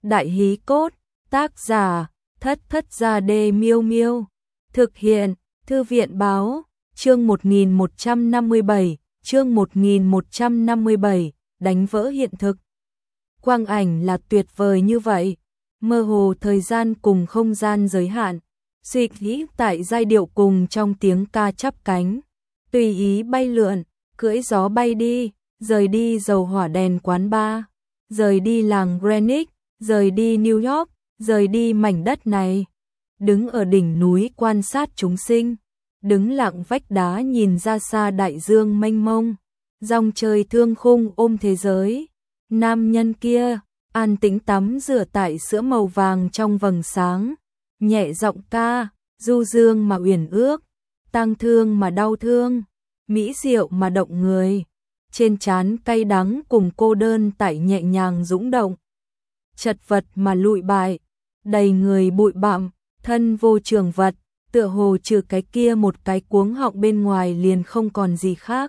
Đại hí cốt, tác giả, Thất Thất Gia Đê Miêu Miêu. Thực hiện, Thư viện báo, chương 1157, chương 1157, đánh vỡ hiện thực. Quang ảnh là tuyệt vời như vậy, mơ hồ thời gian cùng không gian giới hạn, suy nghĩ tại giai điệu cùng trong tiếng ca chắp cánh, tùy ý bay lượn, cưỡi gió bay đi, rời đi dầu hỏa đèn quán bar, rời đi làng Greenwich, rời đi New York, rời đi mảnh đất này. Đứng ở đỉnh núi quan sát chúng sinh, đứng lặng vách đá nhìn ra xa đại dương mênh mông, dòng trời thương khung ôm thế giới. Nam nhân kia, an tĩnh tắm rửa tại sữa màu vàng trong vầng sáng, nhẹ giọng ca, du dương mà uyển ước, tang thương mà đau thương, mỹ diệu mà động người. Trên trán cay đắng cùng cô đơn tại nhẹ nhàng dũng động. Chật vật mà lụi bại, đầy người bụi bặm, thân vô trường vật, tựa hồ trừ cái kia một cái cuống họng bên ngoài liền không còn gì khác.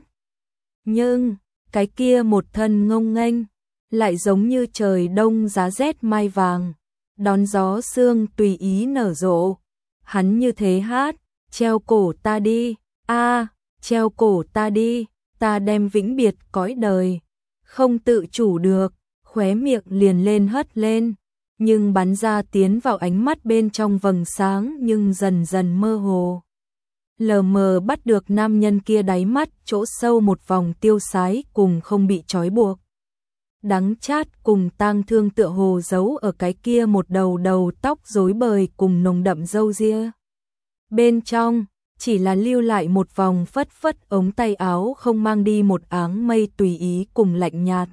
Nhưng, cái kia một thân ngông nghênh, lại giống như trời đông giá rét mai vàng, đón gió sương tùy ý nở rộ. Hắn như thế hát, treo cổ ta đi, treo cổ ta đi, ta đem vĩnh biệt cõi đời. Không tự chủ được, khóe miệng liền lên hất lên, nhưng bắn ra tiến vào ánh mắt bên trong vầng sáng nhưng dần dần mơ hồ. Lờ mờ bắt được nam nhân kia đáy mắt chỗ sâu một vòng tiêu sái cùng không bị trói buộc. Đắng chát cùng tang thương tựa hồ giấu ở cái kia một đầu tóc rối bời cùng nồng đậm râu ria. Bên trong, chỉ là lưu lại một vòng phất phất ống tay áo không mang đi một áng mây tùy ý cùng lạnh nhạt.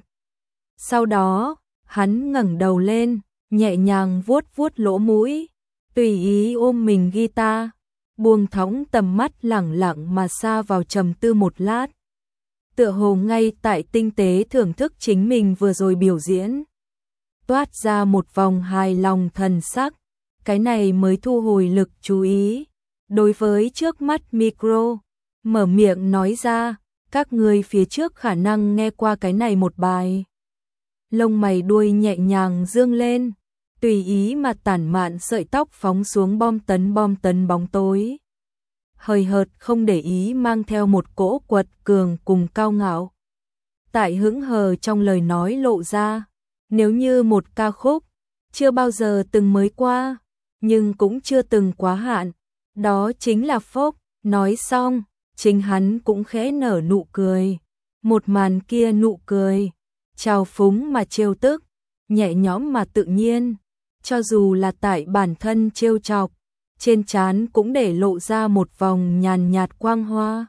Sau đó, hắn ngẩng đầu lên, nhẹ nhàng vuốt vuốt lỗ mũi, tùy ý ôm mình guitar, buông thõng tầm mắt lẳng lặng mà xa vào trầm tư một lát. Tựa hồ ngay tại tinh tế thưởng thức chính mình vừa rồi biểu diễn. Toát ra một vòng hài lòng thần sắc, cái này mới thu hồi lực chú ý. Đối với trước mắt micro, mở miệng nói ra, các người phía trước khả năng nghe qua cái này một bài. Lông mày đuôi nhẹ nhàng dương lên, tùy ý mà tản mạn sợi tóc phóng xuống bom tấn bóng tối. Hời hợt không để ý mang theo một cỗ quật cường cùng cao ngạo. Tại hững hờ trong lời nói lộ ra, nếu như một ca khúc, chưa bao giờ từng mới qua, nhưng cũng chưa từng quá hạn, đó chính là folk. Nói xong, chính hắn cũng khẽ nở nụ cười. Một màn kia nụ cười, trào phúng mà trêu tức, nhẹ nhõm mà tự nhiên, cho dù là tại bản thân trêu chọc, trên trán cũng để lộ ra một vòng nhàn nhạt quang hoa,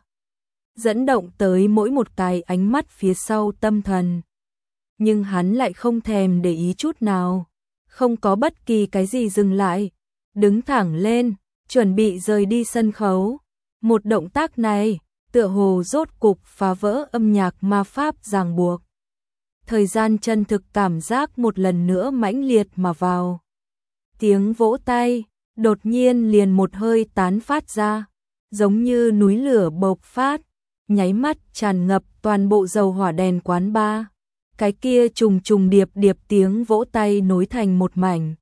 dẫn động tới mỗi một cái ánh mắt phía sau tâm thần. Nhưng hắn lại không thèm để ý chút nào, không có bất kỳ cái gì dừng lại, đứng thẳng lên, chuẩn bị rời đi sân khấu. Một động tác này, tựa hồ rốt cục phá vỡ âm nhạc ma pháp ràng buộc. Thời gian chân thực cảm giác một lần nữa mãnh liệt mà vào. Tiếng vỗ tay, đột nhiên liền một hơi tán phát ra, giống như núi lửa bộc phát, nháy mắt tràn ngập toàn bộ dầu hỏa đèn quán bar. Cái kia trùng trùng điệp điệp tiếng vỗ tay nối thành một mảnh.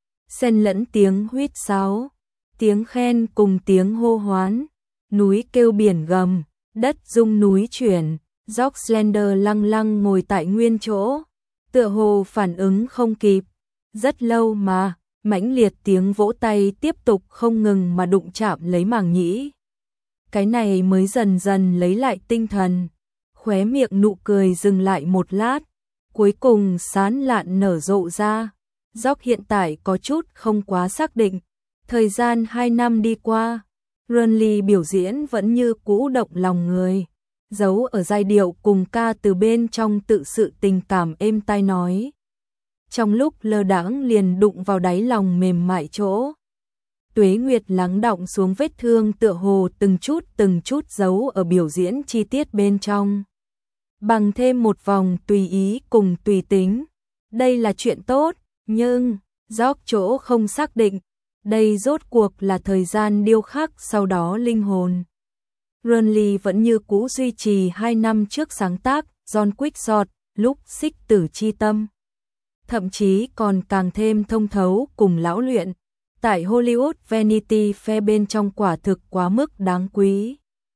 Xen lẫn tiếng huýt sáo, tiếng khen cùng tiếng hô hoán, núi kêu biển gầm, đất rung núi chuyển. Jock Slender lăng lăng ngồi tại nguyên chỗ, tựa hồ phản ứng không kịp. Rất lâu mà, mãnh liệt tiếng vỗ tay tiếp tục không ngừng mà đụng chạm lấy màng nhĩ. Cái này mới dần dần lấy lại tinh thần, khóe miệng nụ cười dừng lại một lát, cuối cùng sán lạn nở rộ ra. Jock hiện tại có chút không quá xác định, thời gian 2 năm đi qua, Runley biểu diễn vẫn như cũ động lòng người. Giấu ở giai điệu cùng ca từ bên trong tự sự tình cảm êm tai nói. Trong lúc lơ đãng liền đụng vào đáy lòng mềm mại chỗ. Tuế nguyệt lắng đọng xuống vết thương tựa hồ từng chút giấu ở biểu diễn chi tiết bên trong. Bằng thêm một vòng tùy ý cùng tùy tính. Đây là chuyện tốt, nhưng, Jock chỗ không xác định. Đây rốt cuộc là thời gian điêu khắc sau đó linh hồn. Runley vẫn như cũ duy trì 2 năm trước sáng tác John Quixote, lúc xích tử chi tâm. thậm chí còn càng thêm thông thấu cùng lão luyện. Tại Hollywood Vanity Fair bên trong quả thực quá mức đáng quý.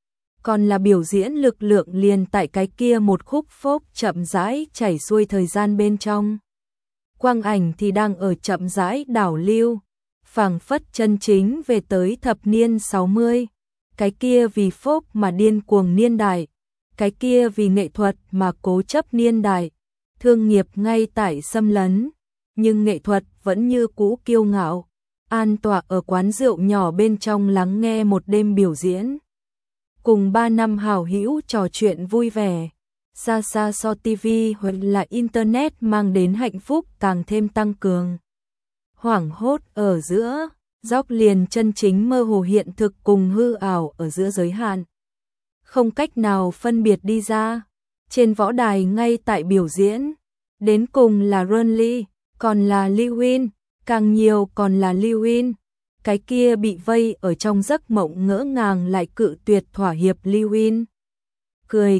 Còn là biểu diễn lực lượng liền tại cái kia một khúc phốp chậm rãi chảy xuôi thời gian bên trong. Quang ảnh thì đang ở chậm rãi đảo lưu, phảng phất chân chính về tới thập niên 60. Cái kia vì phốp mà điên cuồng niên đại, cái kia vì nghệ thuật mà cố chấp niên đại. Thương nghiệp ngay tại xâm lấn, nhưng nghệ thuật vẫn như cũ kiêu ngạo, an tọa ở quán rượu nhỏ bên trong lắng nghe một đêm biểu diễn. Cùng 3 năm hảo hữu trò chuyện vui vẻ, xa xa so TV hoặc là Internet mang đến hạnh phúc càng thêm tăng cường. Hoảng hốt ở giữa, Dốc liền chân chính mơ hồ hiện thực cùng hư ảo ở giữa giới hạn. Không cách nào phân biệt đi ra. Trên võ đài ngay tại biểu diễn, đến cùng là Ron Lee, còn là Lewin, càng nhiều còn là Lewin. Cái kia bị vây ở trong giấc mộng ngỡ ngàng lại cự tuyệt thỏa hiệp Lewin. Cười,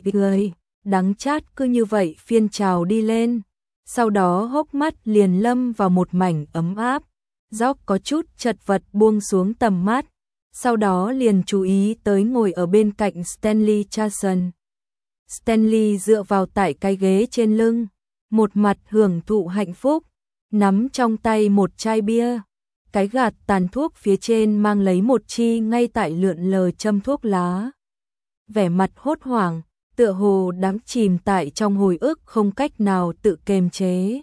đắng chát cứ như vậy phiên trào đi lên. Sau đó hốc mắt liền lâm vào một mảnh ấm áp. Dốc có chút chật vật buông xuống tầm mắt. Sau đó liền chú ý tới ngồi ở bên cạnh Stanley Charlson. Stanley dựa vào tại cái ghế trên lưng, một mặt hưởng thụ hạnh phúc, nắm trong tay một chai bia. Cái gạt tàn thuốc phía trên mang lấy một chi ngay tại lượn lờ châm thuốc lá. Vẻ mặt hốt hoảng, tựa hồ đắm chìm tại trong hồi ức không cách nào tự kiềm chế.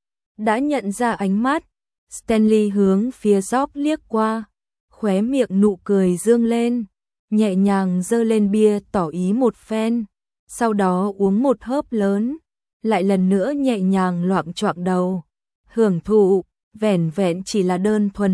Đã nhận ra ánh mắt, Stanley hướng phía Job liếc qua, khóe miệng nụ cười dương lên, nhẹ nhàng giơ lên bia tỏ ý một phen, sau đó uống một hớp lớn, lại lần nữa nhẹ nhàng loạng choạng đầu, hưởng thụ. Vẻn vẹn chỉ là đơn thuần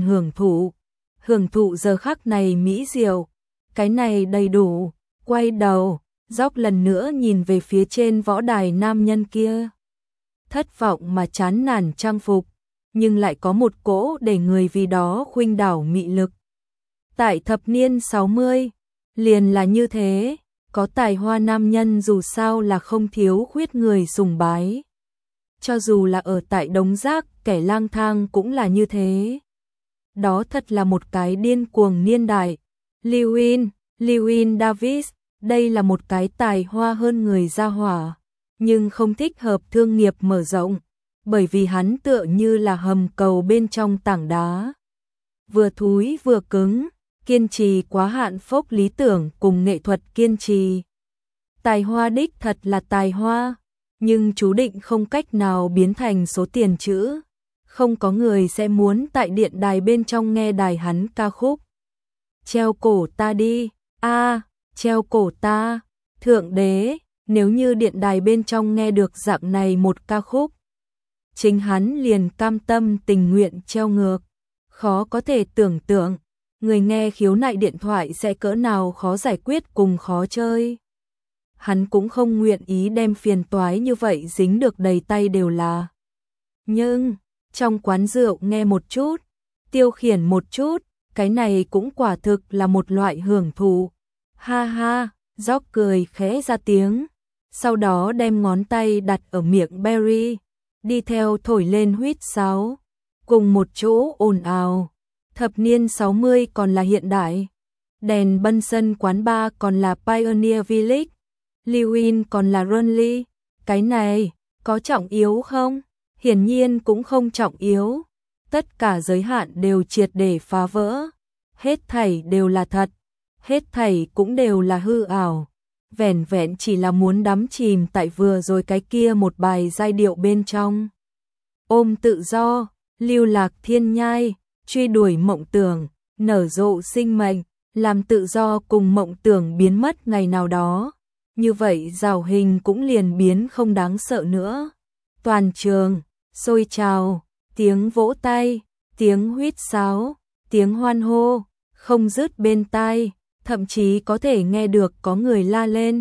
hưởng thụ giờ khắc này mỹ diệu, cái này đầy đủ. Quay đầu, Dốc lần nữa nhìn về phía trên võ đài nam nhân kia. Thất vọng mà chán nản trang phục, nhưng lại có một cỗ để người vì đó khuynh đảo mị lực. Tại thập niên 60, liền là như thế, có tài hoa nam nhân dù sao là không thiếu khuyết người sùng bái. Cho dù là ở tại đống rác, kẻ lang thang cũng là như thế. Đó thật là một cái điên cuồng niên đại. Lewin Davis, đây là một cái tài hoa hơn người ra hỏa, nhưng không thích hợp thương nghiệp mở rộng, bởi vì hắn tựa như là hầm cầu bên trong tảng đá. Vừa thúi vừa cứng, kiên trì quá hạn phốc lý tưởng cùng nghệ thuật kiên trì. Tài hoa đích thật là tài hoa, nhưng chú định không cách nào biến thành số tiền chữ. Không có người sẽ muốn tại điện đài bên trong nghe đài hắn ca khúc. Treo cổ ta đi, treo cổ ta, thượng đế, nếu như điện đài bên trong nghe được dạng này một ca khúc. Chính hắn liền cam tâm tình nguyện treo ngược. Khó có thể tưởng tượng, người nghe khiếu nại điện thoại sẽ cỡ nào khó giải quyết cùng khó chơi. Hắn cũng không nguyện ý đem phiền toái như vậy dính được đầy tay đều là. Nhưng, trong quán rượu nghe một chút, tiêu khiển một chút, cái này cũng quả thực là một loại hưởng thụ. Ha ha, Jock cười khẽ ra tiếng, sau đó đem ngón tay đặt ở miệng Barry, đi theo thổi lên huýt sáo, cùng một chỗ ồn ào. Thập niên 60 còn là hiện đại, đèn bân sân quán bar còn là Pioneer Village, Lewin còn là Ron Lee. Cái này, có trọng yếu không? Hiển nhiên cũng không trọng yếu. Tất cả giới hạn đều triệt để phá vỡ. Hết thảy đều là thật. Hết thảy cũng đều là hư ảo. Vẻn vẹn chỉ là muốn đắm chìm tại vừa rồi cái kia một bài giai điệu bên trong. Ôm tự do, lưu lạc thiên nhai, truy đuổi mộng tưởng, nở rộ sinh mệnh, làm tự do cùng mộng tưởng biến mất ngày nào đó. Như vậy rào hình cũng liền biến không đáng sợ nữa. Toàn trường sôi trào, tiếng vỗ tay, tiếng huýt sáo, tiếng hoan hô, không dứt bên tai, thậm chí có thể nghe được có người la lên.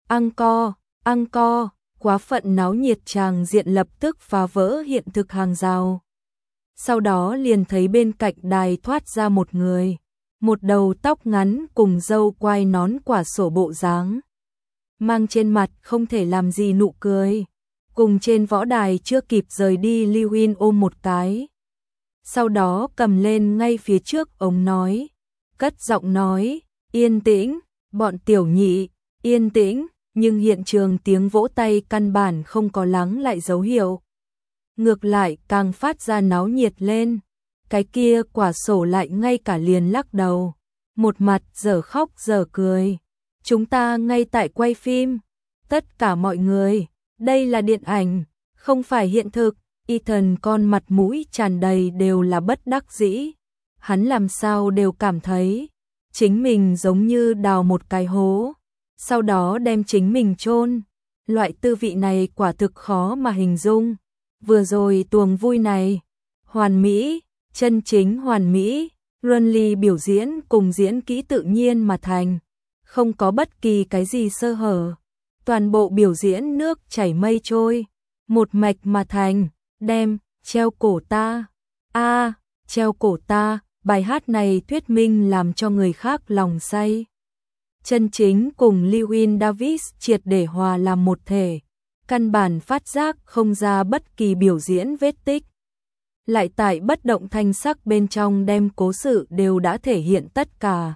Encore, quá phận náo nhiệt tràng diện lập tức phá vỡ hiện thực hàng rào. Sau đó liền thấy bên cạnh đài thoát ra một người, một đầu tóc ngắn cùng râu quai nón quả sổ bộ dáng. Mang trên mặt không thể làm gì nụ cười. cùng trên võ đài chưa kịp rời đi Lưu Huyên ôm một cái. Sau đó cầm lên ngay phía trước ống nói, cất giọng nói, yên tĩnh, bọn tiểu nhị, yên tĩnh, nhưng hiện trường tiếng vỗ tay căn bản không có lắng lại dấu hiệu. Ngược lại càng phát ra náo nhiệt lên, cái kia quả sổ lại ngay cả liền lắc đầu, một mặt dở khóc dở cười. Chúng ta ngay tại quay phim, tất cả mọi người, đây là điện ảnh, không phải hiện thực. Ethan con mặt mũi tràn đầy đều là bất đắc dĩ. Hắn làm sao đều cảm thấy chính mình giống như đào một cái hố, sau đó đem chính mình chôn. Loại tư vị này quả thực khó mà hình dung. Vừa rồi tuồng vui này, hoàn mỹ, chân chính hoàn mỹ, Runly biểu diễn cùng diễn kỹ tự nhiên mà thành, không có bất kỳ cái gì sơ hở. Toàn bộ biểu diễn nước chảy mây trôi, một mạch mà thành. Đem, treo cổ ta, treo cổ ta, bài hát này thuyết minh làm cho người khác lòng say. Chân chính cùng Llewyn Davis triệt để hòa làm một thể, căn bản phát giác không ra bất kỳ biểu diễn vết tích. Lại tại bất động thanh sắc bên trong đem cố sự đều đã thể hiện tất cả.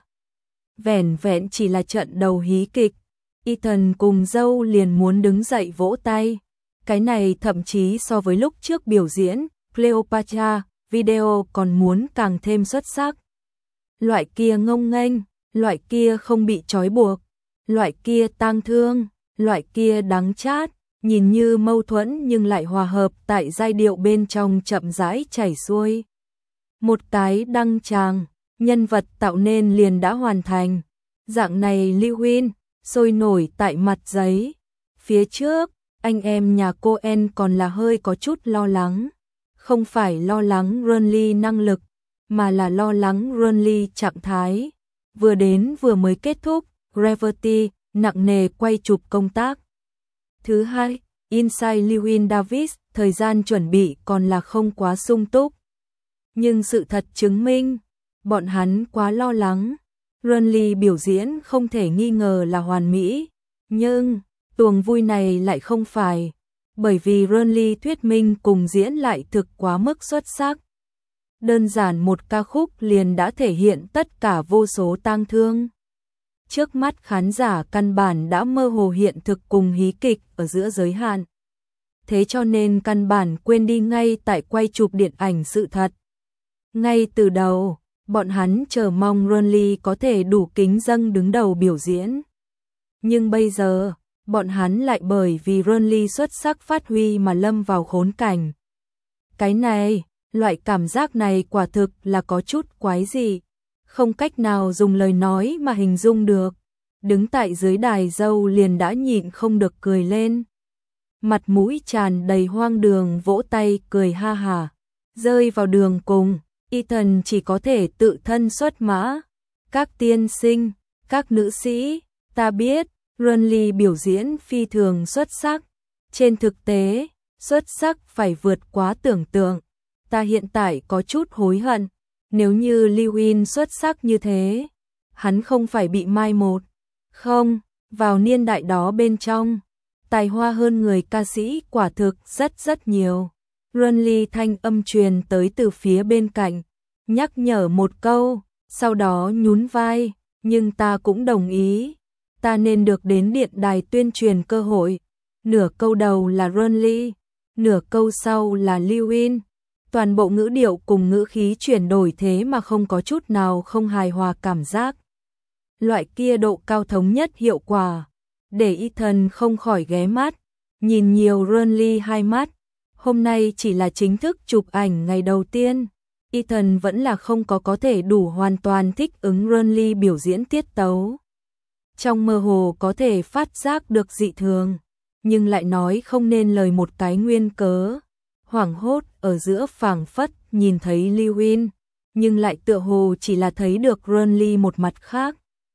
Vẻn vẹn chỉ là trận đầu hí kịch, Ethan cùng dâu liền muốn đứng dậy vỗ tay. Cái này thậm chí so với lúc trước biểu diễn Cleopatra video còn muốn càng thêm xuất sắc. Loại kia ngông nghênh, loại kia không bị trói buộc, loại kia tang thương, loại kia đắng chát, nhìn như mâu thuẫn nhưng lại hòa hợp tại giai điệu bên trong chậm rãi chảy xuôi. Một cái đăng tràng, nhân vật tạo nên liền đã hoàn thành. Dạng này Llewyn sôi nổi tại mặt giấy. Phía trước anh em nhà Coen còn là hơi có chút lo lắng, không phải lo lắng Runly năng lực, mà là lo lắng Runly trạng thái. Vừa đến vừa mới kết thúc, Gravity nặng nề quay chụp công tác. Thứ hai, Inside Llewyn Davis, thời gian chuẩn bị còn là không quá sung túc. Nhưng sự thật chứng minh, bọn hắn quá lo lắng. Runly biểu diễn không thể nghi ngờ là hoàn mỹ, nhưng tuồng vui này lại không phải, bởi vì Runly thuyết minh cùng diễn lại thực quá mức xuất sắc. Đơn giản một ca khúc liền đã thể hiện tất cả vô số tang thương. Trước mắt khán giả căn bản đã mơ hồ hiện thực cùng hí kịch ở giữa giới hạn. Thế cho nên căn bản quên đi ngay tại quay chụp điện ảnh sự thật. Ngay từ đầu, bọn hắn chờ mong Runly có thể đủ kính dâng đứng đầu biểu diễn. Nhưng bây giờ, bọn hắn lại bởi vì Runly xuất sắc phát huy mà lâm vào khốn cảnh. Cái này, loại cảm giác này quả thực là có chút quái dị, không cách nào dùng lời nói mà hình dung được. Đứng tại dưới đài dâu liền đã nhịn không được cười lên. Mặt mũi tràn đầy hoang đường vỗ tay cười ha hả. Rơi vào đường cùng, Ethan chỉ có thể tự thân xuất mã. Các tiên sinh, các nữ sĩ, ta biết, Runly biểu diễn phi thường xuất sắc. Trên thực tế, xuất sắc phải vượt quá tưởng tượng. Ta hiện tại có chút hối hận. Nếu như Llewyn xuất sắc như thế, hắn không phải bị mai một. Không, vào niên đại đó bên trong, tài hoa hơn người ca sĩ quả thực rất nhiều. Runly thanh âm truyền tới từ phía bên cạnh, nhắc nhở một câu, sau đó nhún vai, nhưng ta cũng đồng ý. Ta nên được đến điện đài tuyên truyền cơ hội. Nửa câu đầu là Runly, nửa câu sau là Llewyn. Toàn bộ ngữ điệu cùng ngữ khí chuyển đổi thế mà không có chút nào không hài hòa cảm giác. Loại kia độ cao thống nhất hiệu quả, để Ethan không khỏi ghé mắt, nhìn nhiều Runly hai mắt. Hôm nay chỉ là chính thức chụp ảnh ngày đầu tiên, Ethan vẫn là không có thể đủ hoàn toàn thích ứng Runly biểu diễn tiết tấu. Trong mơ hồ có thể phát giác được dị thường, nhưng lại nói không nên lời một cái nguyên cớ. Hoảng hốt ở giữa phảng phất nhìn thấy Llewyn, nhưng lại tựa hồ chỉ là thấy được Runly một mặt khác.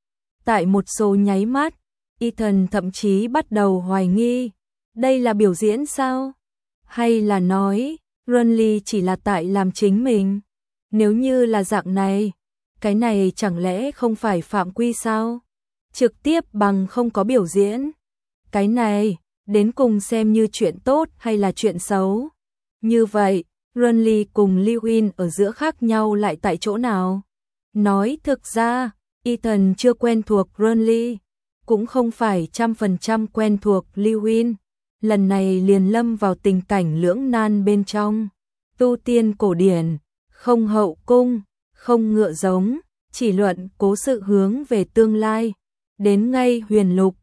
Tại một số nháy mắt, Ethan thậm chí bắt đầu hoài nghi, đây là biểu diễn sao? Hay là nói, Runly chỉ là tại làm chính mình? Nếu như là dạng này, cái này chẳng lẽ không phải phạm quy sao? Trực tiếp bằng không có biểu diễn. Cái này, đến cùng xem như chuyện tốt hay là chuyện xấu. Như vậy, Renly cùng Lewin ở giữa khác nhau lại tại chỗ nào? Nói thực ra, Ethan chưa quen thuộc Renly, cũng không phải 100% quen thuộc Lewin. Lần này liền lâm vào tình cảnh lưỡng nan bên trong. Tu tiên cổ điển, không hậu cung, không ngựa giống, chỉ luận cố sự hướng về tương lai. Đến ngay huyền lục,